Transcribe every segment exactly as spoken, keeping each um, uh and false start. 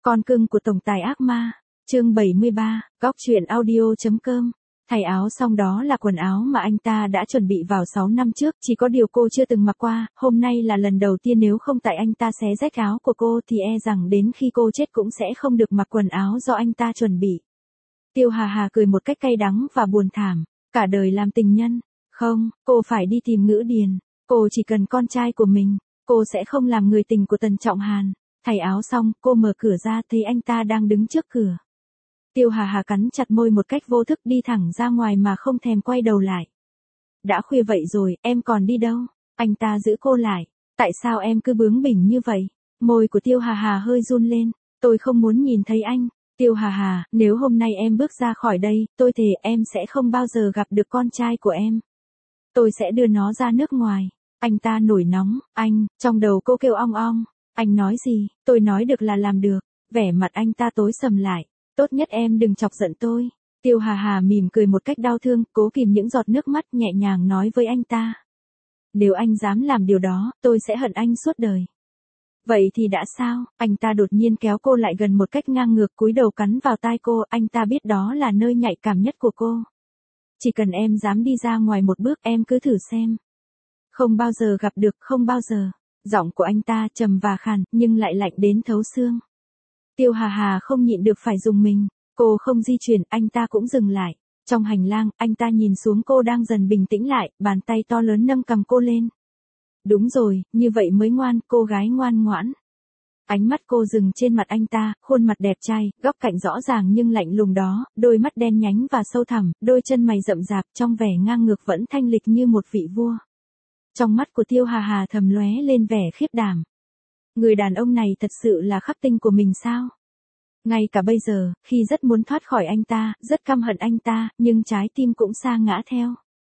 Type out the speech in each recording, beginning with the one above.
Con cưng của tổng tài ác ma, chương bảy mươi ba, góc truyện audio.com. Thay áo xong đó là quần áo mà anh ta đã chuẩn bị vào sáu năm trước, chỉ có điều cô chưa từng mặc qua, hôm nay là lần đầu tiên, nếu không tại anh ta xé rách áo của cô thì e rằng đến khi cô chết cũng sẽ không được mặc quần áo do anh ta chuẩn bị. Tiêu Hà Hà cười một cách cay đắng và buồn thảm, cả đời làm tình nhân, không, cô phải đi tìm Ngữ Điền, cô chỉ cần con trai của mình, cô sẽ không làm người tình của Tần Trọng Hàn. Thay áo xong, cô mở cửa ra thấy anh ta đang đứng trước cửa. Tiêu Hà Hà cắn chặt môi một cách vô thức, đi thẳng ra ngoài mà không thèm quay đầu lại. Đã khuya vậy rồi, em còn đi đâu? Anh ta giữ cô lại. Tại sao em cứ bướng bỉnh như vậy? Môi của Tiêu Hà Hà hơi run lên. Tôi không muốn nhìn thấy anh. Tiêu Hà Hà, nếu hôm nay em bước ra khỏi đây, tôi thề em sẽ không bao giờ gặp được con trai của em. Tôi sẽ đưa nó ra nước ngoài. Anh ta nổi nóng, anh, trong đầu cô kêu ong ong. Anh nói gì, tôi nói được là làm được. Vẻ mặt anh ta tối sầm lại. Tốt nhất em đừng chọc giận tôi. Tiêu Hà Hà mỉm cười một cách đau thương, cố kìm những giọt nước mắt, nhẹ nhàng nói với anh ta. Nếu anh dám làm điều đó, tôi sẽ hận anh suốt đời. Vậy thì đã sao? Anh ta đột nhiên kéo cô lại gần một cách ngang ngược, cúi đầu cắn vào tai cô, anh ta biết đó là nơi nhạy cảm nhất của cô. Chỉ cần em dám đi ra ngoài một bước, em cứ thử xem. Không bao giờ gặp được, không bao giờ. Giọng của anh ta trầm và khàn, nhưng lại lạnh đến thấu xương. Tiêu Hà Hà không nhịn được phải dùng mình. Cô không di chuyển, anh ta cũng dừng lại. Trong hành lang, anh ta nhìn xuống cô đang dần bình tĩnh lại, bàn tay to lớn nâng cầm cô lên. Đúng rồi, như vậy mới ngoan, cô gái ngoan ngoãn. Ánh mắt cô dừng trên mặt anh ta, khuôn mặt đẹp trai, góc cạnh rõ ràng nhưng lạnh lùng đó, đôi mắt đen nhánh và sâu thẳm, đôi chân mày rậm rạp, trong vẻ ngang ngược vẫn thanh lịch như một vị vua. Trong mắt của Tiêu Hà Hà thầm lóe lên vẻ khiếp đảm. Người đàn ông này thật sự là khắc tinh của mình sao? Ngay cả bây giờ, khi rất muốn thoát khỏi anh ta, rất căm hận anh ta, nhưng trái tim cũng sa ngã theo.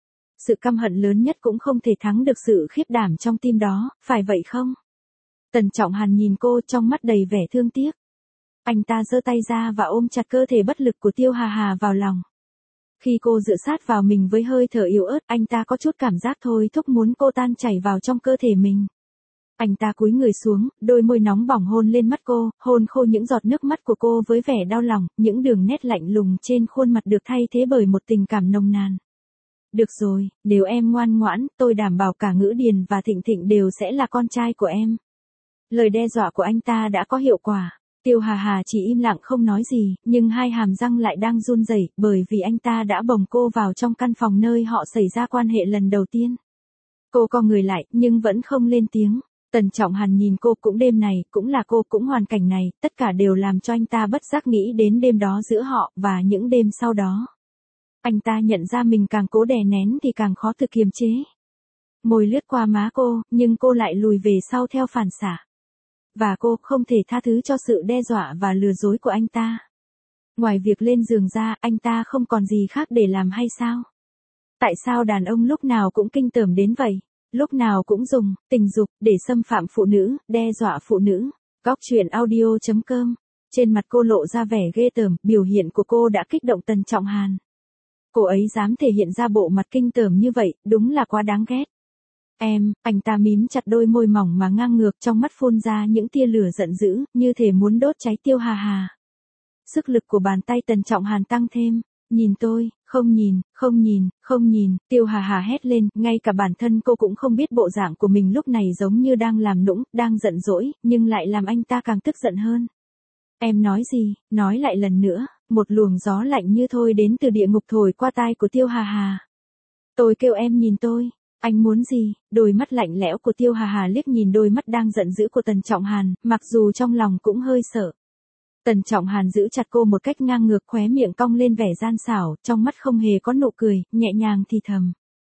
Sự căm hận lớn nhất cũng không thể thắng được sự khiếp đảm trong tim đó, phải vậy không? Tần Trọng Hàn nhìn cô, trong mắt đầy vẻ thương tiếc. Anh ta giơ tay ra và ôm chặt cơ thể bất lực của Tiêu Hà Hà vào lòng. Khi cô dựa sát vào mình với hơi thở yếu ớt, anh ta có chút cảm giác thôi thúc muốn cô tan chảy vào trong cơ thể mình. Anh ta cúi người xuống, đôi môi nóng bỏng hôn lên mắt cô, hôn khô những giọt nước mắt của cô với vẻ đau lòng, những đường nét lạnh lùng trên khuôn mặt được thay thế bởi một tình cảm nồng nàn. Được rồi, nếu em ngoan ngoãn, tôi đảm bảo cả Ngữ Điền và Thịnh Thịnh đều sẽ là con trai của em. Lời đe dọa của anh ta đã có hiệu quả. Tiêu Hà Hà chỉ im lặng không nói gì, nhưng hai hàm răng lại đang run rẩy, bởi vì anh ta đã bồng cô vào trong căn phòng nơi họ xảy ra quan hệ lần đầu tiên. Cô co người lại, nhưng vẫn không lên tiếng. Tần Trọng Hàn nhìn cô, cũng đêm này, cũng là cô, cũng hoàn cảnh này, tất cả đều làm cho anh ta bất giác nghĩ đến đêm đó giữa họ, và những đêm sau đó. Anh ta nhận ra mình càng cố đè nén thì càng khó tự kiềm chế. Môi lướt qua má cô, nhưng cô lại lùi về sau theo phản xạ. Và cô không thể tha thứ cho sự đe dọa và lừa dối của anh ta. Ngoài việc lên giường ra, anh ta không còn gì khác để làm hay sao? Tại sao đàn ông lúc nào cũng kinh tởm đến vậy? Lúc nào cũng dùng tình dục để xâm phạm phụ nữ, đe dọa phụ nữ. Góc truyện audio.com. Trên mặt cô lộ ra vẻ ghê tởm, biểu hiện của cô đã kích động Tần Trọng Hàn. Cô ấy dám thể hiện ra bộ mặt kinh tởm như vậy, đúng là quá đáng ghét. Em, anh ta mím chặt đôi môi mỏng mà ngang ngược, trong mắt phun ra những tia lửa giận dữ, như thể muốn đốt cháy Tiêu Hà Hà. Sức lực của bàn tay Tần Trọng Hàn tăng thêm. Nhìn tôi, không nhìn, không nhìn, không nhìn, Tiêu Hà Hà hét lên, ngay cả bản thân cô cũng không biết bộ dạng của mình lúc này giống như đang làm nũng, đang giận dỗi, nhưng lại làm anh ta càng tức giận hơn. Em nói gì, nói lại lần nữa, một luồng gió lạnh như thôi đến từ địa ngục thổi qua tai của Tiêu Hà Hà. Tôi kêu em nhìn tôi, anh muốn gì? Đôi mắt lạnh lẽo của Tiêu Hà Hà liếc nhìn đôi mắt đang giận dữ của Tần Trọng Hàn, mặc dù trong lòng cũng hơi sợ. Tần Trọng Hàn giữ chặt cô một cách ngang ngược, khóe miệng cong lên vẻ gian xảo, trong mắt không hề có nụ cười, nhẹ nhàng thì thầm.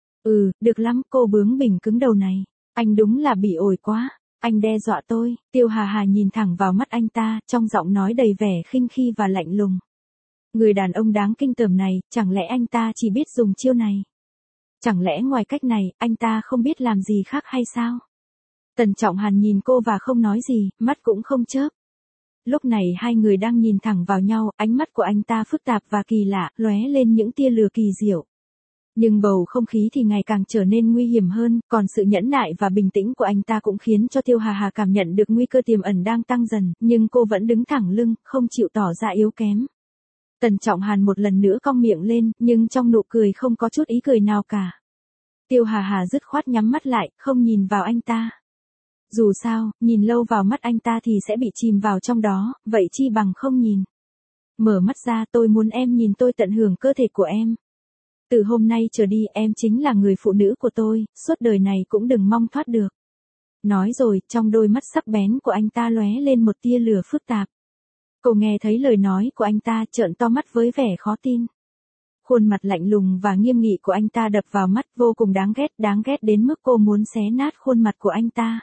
Ừ, được lắm, cô bướng bỉnh cứng đầu này. Anh đúng là bị ổi quá. Anh đe dọa tôi. Tiêu Hà Hà nhìn thẳng vào mắt anh ta, trong giọng nói đầy vẻ khinh khi và lạnh lùng. Người đàn ông đáng kinh tởm này, chẳng lẽ anh ta chỉ biết dùng chiêu này? Chẳng lẽ ngoài cách này, anh ta không biết làm gì khác hay sao? Tần Trọng Hàn nhìn cô và không nói gì, mắt cũng không chớp. Lúc này hai người đang nhìn thẳng vào nhau, ánh mắt của anh ta phức tạp và kỳ lạ, lóe lên những tia lửa kỳ diệu. Nhưng bầu không khí thì ngày càng trở nên nguy hiểm hơn, còn sự nhẫn nại và bình tĩnh của anh ta cũng khiến cho Tiêu Hà Hà cảm nhận được nguy cơ tiềm ẩn đang tăng dần, nhưng cô vẫn đứng thẳng lưng, không chịu tỏ ra yếu kém. Tần Trọng Hàn một lần nữa cong miệng lên, nhưng trong nụ cười không có chút ý cười nào cả. Tiêu Hà Hà dứt khoát nhắm mắt lại, không nhìn vào anh ta. Dù sao, nhìn lâu vào mắt anh ta thì sẽ bị chìm vào trong đó, vậy chi bằng không nhìn. Mở mắt ra, tôi muốn em nhìn tôi tận hưởng cơ thể của em. Từ hôm nay trở đi em chính là người phụ nữ của tôi, suốt đời này cũng đừng mong thoát được. Nói rồi, trong đôi mắt sắc bén của anh ta lóe lên một tia lửa phức tạp. Cô nghe thấy lời nói của anh ta, trợn to mắt với vẻ khó tin. Khuôn mặt lạnh lùng và nghiêm nghị của anh ta đập vào mắt, vô cùng đáng ghét, đáng ghét đến mức cô muốn xé nát khuôn mặt của anh ta.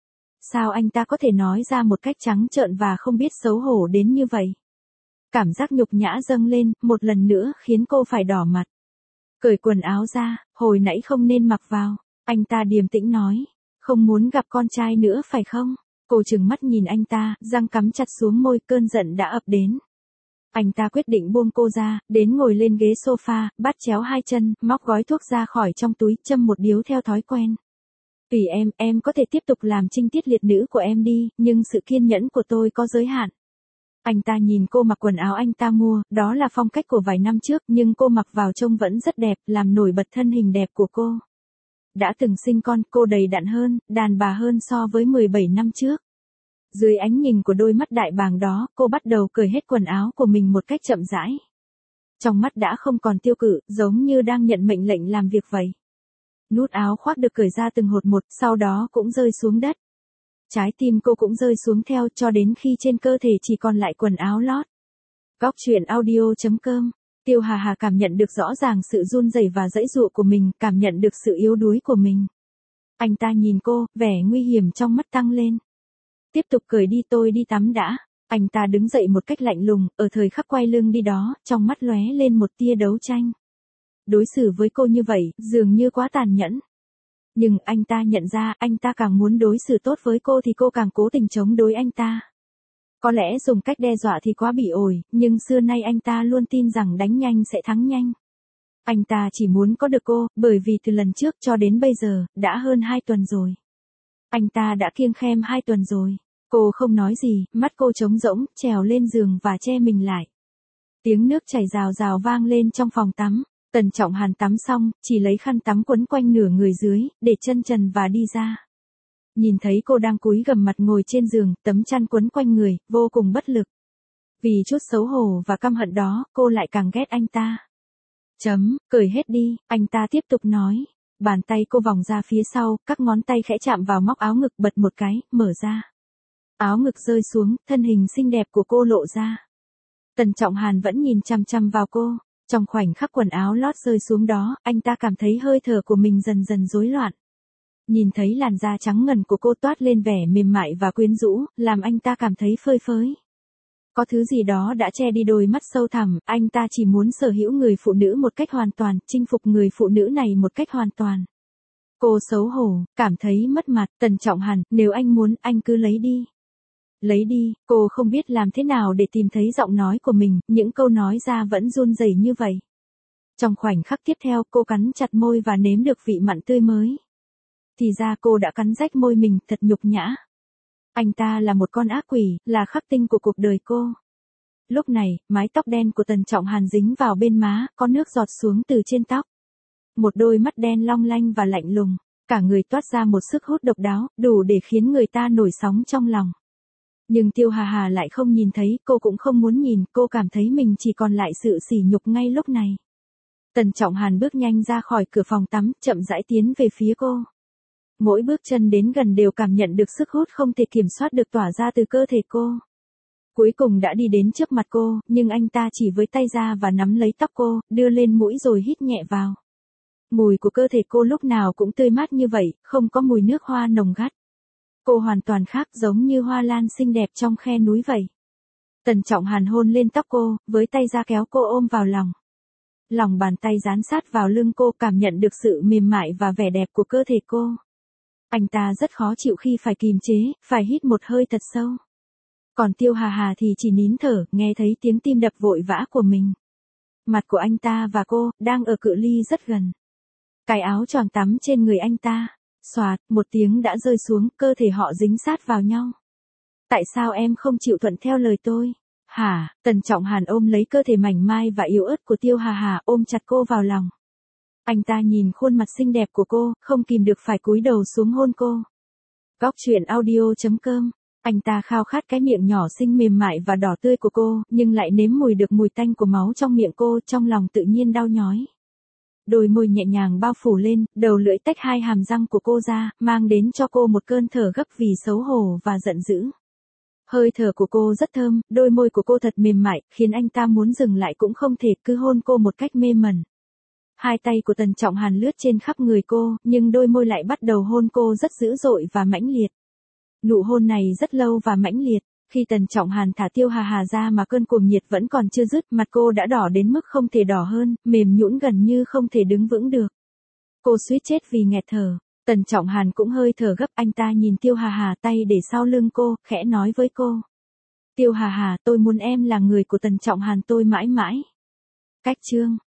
Sao anh ta có thể nói ra một cách trắng trợn và không biết xấu hổ đến như vậy? Cảm giác nhục nhã dâng lên, một lần nữa khiến cô phải đỏ mặt. Cởi quần áo ra, hồi nãy không nên mặc vào. Anh ta điềm tĩnh nói, không muốn gặp con trai nữa phải không? Cô trừng mắt nhìn anh ta, răng cắm chặt xuống môi, cơn giận đã ập đến. Anh ta quyết định buông cô ra, đến ngồi lên ghế sofa, bắt chéo hai chân, móc gói thuốc ra khỏi trong túi, châm một điếu theo thói quen. Tùy em, em có thể tiếp tục làm trinh tiết liệt nữ của em đi, nhưng sự kiên nhẫn của tôi có giới hạn. Anh ta nhìn cô mặc quần áo anh ta mua, đó là phong cách của vài năm trước, nhưng cô mặc vào trông vẫn rất đẹp, làm nổi bật thân hình đẹp của cô. Đã từng sinh con, cô đầy đặn hơn, đàn bà hơn so với mười bảy năm trước. Dưới ánh nhìn của đôi mắt đại bàng đó, cô bắt đầu cởi hết quần áo của mình một cách chậm rãi. Trong mắt đã không còn tiêu cự, giống như đang nhận mệnh lệnh làm việc vậy. Nút áo khoác được cởi ra từng hột một, sau đó cũng rơi xuống đất. Trái tim cô cũng rơi xuống theo, cho đến khi trên cơ thể chỉ còn lại quần áo lót. Góc truyện audio chấm com. Tiêu Hà Hà cảm nhận được rõ ràng sự run rẩy và giãy giụa của mình, cảm nhận được sự yếu đuối của mình. Anh ta nhìn cô, vẻ nguy hiểm trong mắt tăng lên. Tiếp tục cởi đi, tôi đi tắm đã. Anh ta đứng dậy một cách lạnh lùng, ở thời khắc quay lưng đi đó, trong mắt lóe lên một tia đấu tranh. Đối xử với cô như vậy, dường như quá tàn nhẫn. Nhưng anh ta nhận ra, anh ta càng muốn đối xử tốt với cô thì cô càng cố tình chống đối anh ta. Có lẽ dùng cách đe dọa thì quá bị ổi, nhưng xưa nay anh ta luôn tin rằng đánh nhanh sẽ thắng nhanh. Anh ta chỉ muốn có được cô, bởi vì từ lần trước cho đến bây giờ, đã hơn hai tuần rồi. Anh ta đã kiêng khem hai tuần rồi. Cô không nói gì, mắt cô trống rỗng, trèo lên giường và che mình lại. Tiếng nước chảy rào rào vang lên trong phòng tắm. Tần Trọng Hàn tắm xong, chỉ lấy khăn tắm quấn quanh nửa người dưới, để chân trần và đi ra. Nhìn thấy cô đang cúi gằm mặt ngồi trên giường, tấm chăn quấn quanh người, vô cùng bất lực. Vì chút xấu hổ và căm hận đó, cô lại càng ghét anh ta. Chấm, cởi hết đi, anh ta tiếp tục nói. Bàn tay cô vòng ra phía sau, các ngón tay khẽ chạm vào móc áo ngực, bật một cái, mở ra. Áo ngực rơi xuống, thân hình xinh đẹp của cô lộ ra. Tần Trọng Hàn vẫn nhìn chăm chăm vào cô. Trong khoảnh khắc quần áo lót rơi xuống đó, anh ta cảm thấy hơi thở của mình dần dần rối loạn. Nhìn thấy làn da trắng ngần của cô toát lên vẻ mềm mại và quyến rũ, làm anh ta cảm thấy phơi phới. Có thứ gì đó đã che đi đôi mắt sâu thẳm, anh ta chỉ muốn sở hữu người phụ nữ một cách hoàn toàn, chinh phục người phụ nữ này một cách hoàn toàn. Cô xấu hổ, cảm thấy mất mặt, Tần Trọng Hàn, nếu anh muốn, anh cứ lấy đi. Lấy đi, cô không biết làm thế nào để tìm thấy giọng nói của mình, những câu nói ra vẫn run rẩy như vậy. Trong khoảnh khắc tiếp theo, cô cắn chặt môi và nếm được vị mặn tươi mới. Thì ra cô đã cắn rách môi mình, thật nhục nhã. Anh ta là một con ác quỷ, là khắc tinh của cuộc đời cô. Lúc này, mái tóc đen của Tần Trọng Hàn dính vào bên má, có nước giọt xuống từ trên tóc. Một đôi mắt đen long lanh và lạnh lùng, cả người toát ra một sức hút độc đáo, đủ để khiến người ta nổi sóng trong lòng. Nhưng Tiêu Hà Hà lại không nhìn thấy, cô cũng không muốn nhìn, cô cảm thấy mình chỉ còn lại sự sỉ nhục ngay lúc này. Tần Trọng Hàn bước nhanh ra khỏi cửa phòng tắm, chậm rãi tiến về phía cô. Mỗi bước chân đến gần đều cảm nhận được sức hút không thể kiểm soát được tỏa ra từ cơ thể cô. Cuối cùng đã đi đến trước mặt cô, nhưng anh ta chỉ với tay ra và nắm lấy tóc cô, đưa lên mũi rồi hít nhẹ vào. Mùi của cơ thể cô lúc nào cũng tươi mát như vậy, không có mùi nước hoa nồng gắt. Cô hoàn toàn khác, giống như hoa lan xinh đẹp trong khe núi vậy. Tần Trọng Hàn hôn lên tóc cô, với tay ra kéo cô ôm vào lòng. Lòng bàn tay dán sát vào lưng cô, cảm nhận được sự mềm mại và vẻ đẹp của cơ thể cô. Anh ta rất khó chịu khi phải kìm chế, phải hít một hơi thật sâu. Còn Tiêu Hà Hà thì chỉ nín thở, nghe thấy tiếng tim đập vội vã của mình. Mặt của anh ta và cô, đang ở cự ly rất gần. Cái áo choàng tắm trên người anh ta. Xoạt, một tiếng đã rơi xuống, cơ thể họ dính sát vào nhau. Tại sao em không chịu thuận theo lời tôi? Hả? Tần Trọng Hàn ôm lấy cơ thể mảnh mai và yếu ớt của Tiêu Hà Hà, ôm chặt cô vào lòng. Anh ta nhìn khuôn mặt xinh đẹp của cô, không kìm được phải cúi đầu xuống hôn cô. Góc truyện audio chấm com. Anh ta khao khát cái miệng nhỏ xinh mềm mại và đỏ tươi của cô, nhưng lại nếm mùi được mùi tanh của máu trong miệng cô, trong lòng tự nhiên đau nhói. Đôi môi nhẹ nhàng bao phủ lên, đầu lưỡi tách hai hàm răng của cô ra, mang đến cho cô một cơn thở gấp vì xấu hổ và giận dữ. Hơi thở của cô rất thơm, đôi môi của cô thật mềm mại, khiến anh ta muốn dừng lại cũng không thể, cứ hôn cô một cách mê mẩn. Hai tay của Tần Trọng Hàn lướt trên khắp người cô, nhưng đôi môi lại bắt đầu hôn cô rất dữ dội và mãnh liệt. Nụ hôn này rất lâu và mãnh liệt. Khi Tần Trọng Hàn thả Tiêu Hà Hà ra mà cơn cuồng nhiệt vẫn còn chưa dứt, mặt cô đã đỏ đến mức không thể đỏ hơn, mềm nhũn gần như không thể đứng vững được. Cô suýt chết vì nghẹt thở. Tần Trọng Hàn cũng hơi thở gấp, anh ta nhìn Tiêu Hà Hà, tay để sau lưng cô, khẽ nói với cô. Tiêu Hà Hà, tôi muốn em là người của Tần Trọng Hàn tôi mãi mãi. Cách chương